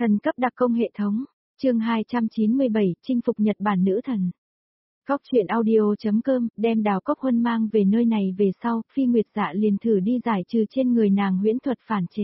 Thần cấp đặc công hệ thống, chương 297, chinh phục Nhật Bản nữ thần. Góc truyện audio.com, đem Đào Cốc Huân mang về nơi này về sau, Phi Nguyệt Dạ liền thử đi giải trừ trên người nàng huyễn thuật phản chế.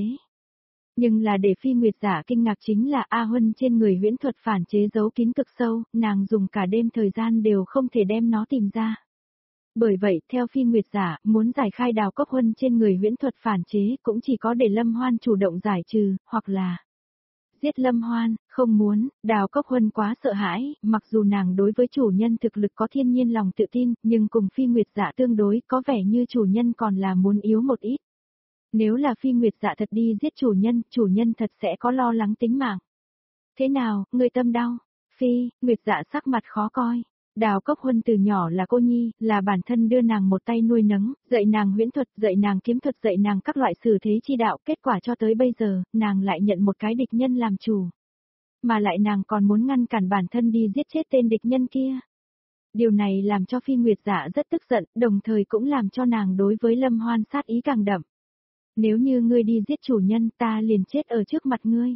Nhưng là để Phi Nguyệt Dạ kinh ngạc chính là A Huân trên người huyễn thuật phản chế giấu kín cực sâu, nàng dùng cả đêm thời gian đều không thể đem nó tìm ra. Bởi vậy, theo Phi Nguyệt Dạ, muốn giải khai Đào Cốc Huân trên người huyễn thuật phản chế cũng chỉ có để Lâm Hoan chủ động giải trừ, hoặc là giết Lâm Hoan. Không muốn, Đào Cốc Huân quá sợ hãi, mặc dù nàng đối với chủ nhân thực lực có thiên nhiên lòng tự tin, nhưng cùng Phi Nguyệt Dạ tương đối có vẻ như chủ nhân còn là muốn yếu một ít. Nếu là Phi Nguyệt Dạ thật đi giết chủ nhân thật sẽ có lo lắng tính mạng. Thế nào, người tâm đau? Phi Nguyệt Dạ sắc mặt khó coi. Đào Cốc Huân từ nhỏ là cô nhi, là bản thân đưa nàng một tay nuôi nấng, dạy nàng huyễn thuật, dạy nàng kiếm thuật, dạy nàng các loại xử thế chi đạo, kết quả cho tới bây giờ, nàng lại nhận một cái địch nhân làm chủ. Mà lại nàng còn muốn ngăn cản bản thân đi giết chết tên địch nhân kia. Điều này làm cho Phi Nguyệt Dạ rất tức giận, đồng thời cũng làm cho nàng đối với Lâm Hoan sát ý càng đậm. Nếu như ngươi đi giết chủ nhân, ta liền chết ở trước mặt ngươi.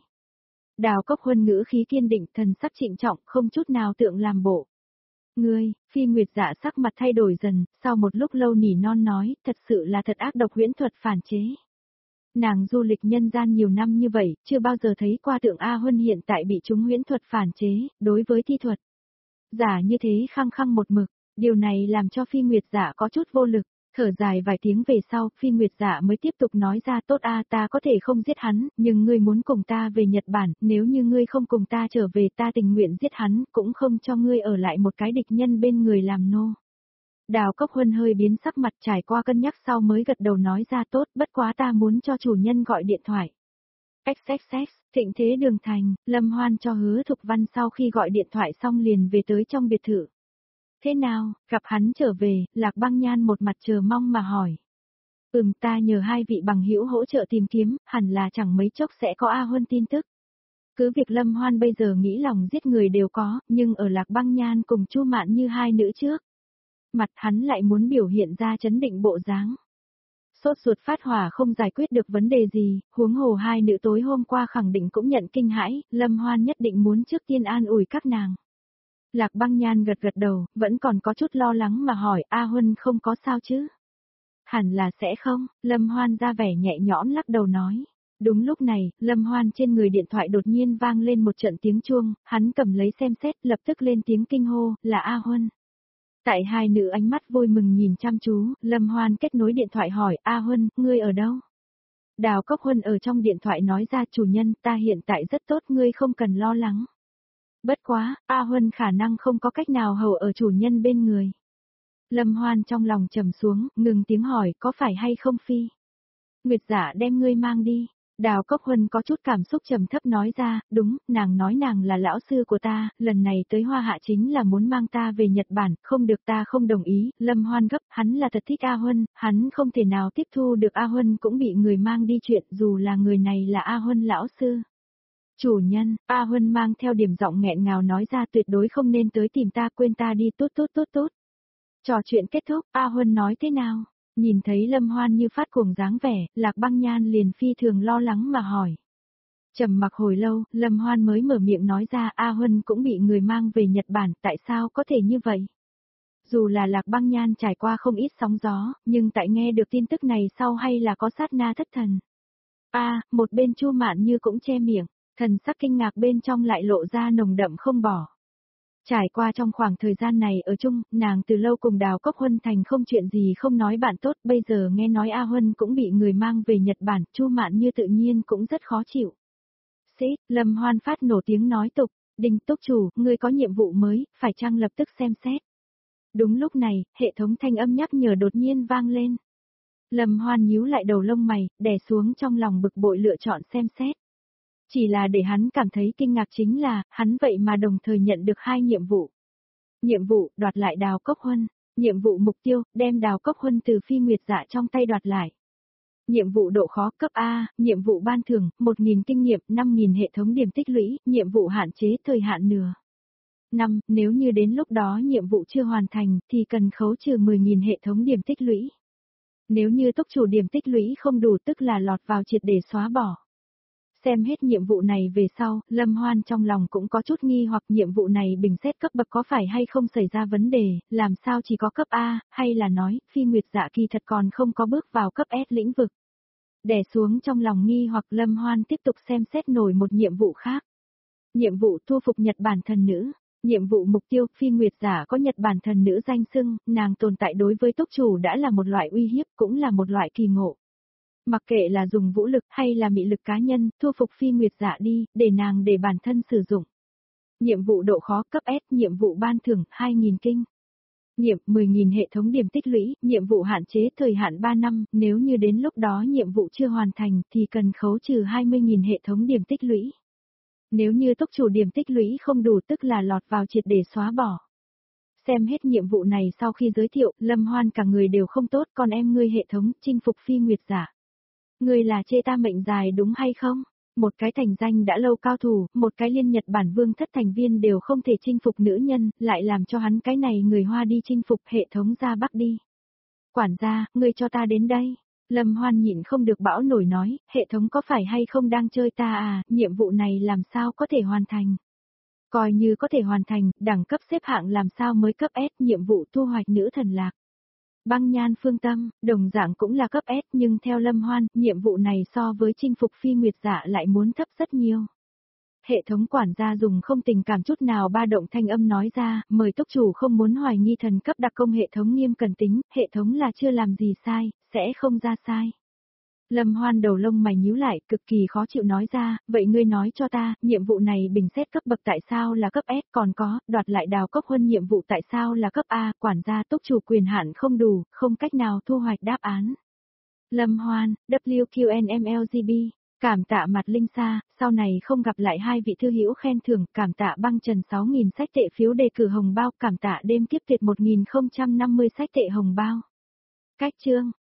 Đào Cốc Huân ngữ khí kiên định, thần sắc trịnh trọng, không chút nào tượng làm bộ. Ngươi, Phi Nguyệt Dạ sắc mặt thay đổi dần, sau một lúc lâu nỉ non nói, thật sự là thật ác độc huyễn thuật phản chế. Nàng du lịch nhân gian nhiều năm như vậy, chưa bao giờ thấy qua tượng A Huân hiện tại bị chúng huyễn thuật phản chế, đối với thi thuật. Giả như thế khăng khăng một mực, điều này làm cho Phi Nguyệt Dạ có chút vô lực. Thở dài vài tiếng về sau, Phi Nguyệt Dạ mới tiếp tục nói ra tốt ta có thể không giết hắn, nhưng ngươi muốn cùng ta về Nhật Bản, nếu như ngươi không cùng ta trở về ta tình nguyện giết hắn, cũng không cho ngươi ở lại một cái địch nhân bên người làm nô. Đào Cốc Huân hơi biến sắc mặt trải qua cân nhắc sau mới gật đầu nói ra tốt, bất quá ta muốn cho chủ nhân gọi điện thoại. XXX, Thịnh Thế Đường Thành, Lâm Hoan cho Hứa Thục Văn sau khi gọi điện thoại xong liền về tới trong biệt thự. Thế nào, gặp hắn trở về, Lạc Băng Nhan một mặt chờ mong mà hỏi. Ta nhờ hai vị bằng hữu hỗ trợ tìm kiếm, hẳn là chẳng mấy chốc sẽ có A Huân tin tức. Cứ việc Lâm Hoan bây giờ nghĩ lòng giết người đều có, nhưng ở Lạc Băng Nhan cùng Chu Mạn như hai nữ trước. Mặt hắn lại muốn biểu hiện ra chấn định bộ dáng. Sốt ruột phát hỏa không giải quyết được vấn đề gì, huống hồ hai nữ tối hôm qua khẳng định cũng nhận kinh hãi, Lâm Hoan nhất định muốn trước tiên an ủi các nàng. Lạc Băng Nhan gật gật đầu, vẫn còn có chút lo lắng mà hỏi A Huân không có sao chứ? Hẳn là sẽ không, Lâm Hoan ra vẻ nhẹ nhõm lắc đầu nói. Đúng lúc này, Lâm Hoan trên người điện thoại đột nhiên vang lên một trận tiếng chuông, hắn cầm lấy xem xét lập tức lên tiếng kinh hô, là A Huân. Tại hai nữ ánh mắt vui mừng nhìn chăm chú, Lâm Hoan kết nối điện thoại hỏi A Huân, ngươi ở đâu? Đào Cốc Huân ở trong điện thoại nói ra chủ nhân ta hiện tại rất tốt ngươi không cần lo lắng. Bất quá, A Huân khả năng không có cách nào hầu ở chủ nhân bên người. Lâm Hoan trong lòng trầm xuống, ngừng tiếng hỏi có phải hay không Phi? Nguyệt Dạ đem ngươi mang đi. Đào Cốc Huân có chút cảm xúc trầm thấp nói ra, đúng, nàng nói nàng là lão sư của ta, lần này tới Hoa Hạ chính là muốn mang ta về Nhật Bản, không được ta không đồng ý, Lâm Hoan gấp, hắn là thật thích A Huân, hắn không thể nào tiếp thu được A Huân cũng bị người mang đi chuyện dù là người này là A Huân lão sư. Chủ nhân, A Huân mang theo điểm giọng nghẹn ngào nói ra tuyệt đối không nên tới tìm ta quên ta đi tốt. Trò chuyện kết thúc, A Huân nói thế nào? Nhìn thấy Lâm Hoan như phát cuồng dáng vẻ, Lạc Băng Nhan liền phi thường lo lắng mà hỏi. Trầm mặc hồi lâu, Lâm Hoan mới mở miệng nói ra A Huân cũng bị người mang về Nhật Bản, tại sao có thể như vậy? Dù là Lạc Băng Nhan trải qua không ít sóng gió, nhưng tại nghe được tin tức này sau hay là có sát na thất thần. Một bên Chu Mạn Như cũng che miệng, thần sắc kinh ngạc bên trong lại lộ ra nồng đậm không bỏ. Trải qua trong khoảng thời gian này ở chung, nàng từ lâu cùng Đào Cốc Huân thành không chuyện gì không nói bạn tốt, bây giờ nghe nói A Huân cũng bị người mang về Nhật Bản, Chu Mạn Như tự nhiên cũng rất khó chịu. Lâm Hoan phát nổ tiếng nói tục, Đinh Túc chủ, ngươi có nhiệm vụ mới, phải chăng lập tức xem xét. Đúng lúc này, hệ thống thanh âm nhắc nhở đột nhiên vang lên. Lâm Hoan nhíu lại đầu lông mày, đè xuống trong lòng bực bội lựa chọn xem xét. Chỉ là để hắn cảm thấy kinh ngạc chính là, hắn vậy mà đồng thời nhận được hai nhiệm vụ. Nhiệm vụ, đoạt lại Đào Cốc Huân. Nhiệm vụ mục tiêu, đem Đào Cốc Huân từ Phi Nguyệt Dạ trong tay đoạt lại. Nhiệm vụ độ khó cấp A, nhiệm vụ ban thưởng, 1.000 kinh nghiệm, 5.000 hệ thống điểm tích lũy, nhiệm vụ hạn chế thời hạn nửa. 5. Nếu như đến lúc đó nhiệm vụ chưa hoàn thành, thì cần khấu trừ 10.000 hệ thống điểm tích lũy. Nếu như túc chủ điểm tích lũy không đủ tức là lọt vào triệt để xóa bỏ. Xem hết nhiệm vụ này về sau, Lâm Hoan trong lòng cũng có chút nghi hoặc nhiệm vụ này bình xét cấp bậc có phải hay không xảy ra vấn đề, làm sao chỉ có cấp A, hay là nói, Phi Nguyệt Dạ kỳ thật còn không có bước vào cấp S lĩnh vực. Đè xuống trong lòng nghi hoặc Lâm Hoan tiếp tục xem xét nổi một nhiệm vụ khác. Nhiệm vụ thu phục Nhật Bản thần nữ. Nhiệm vụ mục tiêu, Phi Nguyệt Giả có Nhật Bản thần nữ danh xưng, nàng tồn tại đối với túc chủ đã là một loại uy hiếp, cũng là một loại kỳ ngộ. Mặc kệ là dùng vũ lực hay là mị lực cá nhân, thu phục Phi Nguyệt Dạ đi, để nàng để bản thân sử dụng. Nhiệm vụ độ khó cấp S, nhiệm vụ ban thưởng 2.000 kinh. Nhiệm 10.000 hệ thống điểm tích lũy, nhiệm vụ hạn chế thời hạn 3 năm, nếu như đến lúc đó nhiệm vụ chưa hoàn thành thì cần khấu trừ 20.000 hệ thống điểm tích lũy. Nếu như túc chủ điểm tích lũy không đủ tức là lọt vào triệt để xóa bỏ. Xem hết nhiệm vụ này sau khi giới thiệu, Lâm Hoan cả người đều không tốt, còn em ngươi hệ thống chinh phục Phi Nguyệt Giả. Ngươi là chê ta mệnh dài đúng hay không? Một cái thành danh đã lâu cao thủ, một cái liên Nhật Bản vương thất thành viên đều không thể chinh phục nữ nhân, lại làm cho hắn cái này người Hoa đi chinh phục hệ thống ra Bắc đi. Quản gia, ngươi cho ta đến đây. Lâm Hoan nhịn không được bão nổi nói, hệ thống có phải hay không đang chơi ta à, nhiệm vụ này làm sao có thể hoàn thành. Coi như có thể hoàn thành, đẳng cấp xếp hạng làm sao mới cấp S, nhiệm vụ thu hoạch nữ thần lạc. Băng Nhan Phương Tâm, đồng dạng cũng là cấp S nhưng theo Lâm Hoan, nhiệm vụ này so với chinh phục Phi Nguyệt Dạ lại muốn thấp rất nhiều. Hệ thống quản gia dùng không tình cảm chút nào ba động thanh âm nói ra, mời túc chủ không muốn hoài nghi thần cấp đặc công hệ thống nghiêm cẩn tính, hệ thống là chưa làm gì sai, sẽ không ra sai. Lâm Hoan đầu lông mày nhíu lại, cực kỳ khó chịu nói ra, vậy ngươi nói cho ta, nhiệm vụ này bình xét cấp bậc tại sao là cấp S, còn có, đoạt lại đào cốc huân nhiệm vụ tại sao là cấp A, quản gia túc chủ quyền hạn không đủ, không cách nào thu hoạch đáp án. Lâm Hoan, WQNMLGB, cảm tạ mặt Linh Sa, sau này không gặp lại hai vị thư hữu khen thưởng, cảm tạ băng trần 6.000 sách tệ phiếu đề cử hồng bao, cảm tạ đêm kiếp tuyệt 1.050 sách tệ hồng bao. Cách chương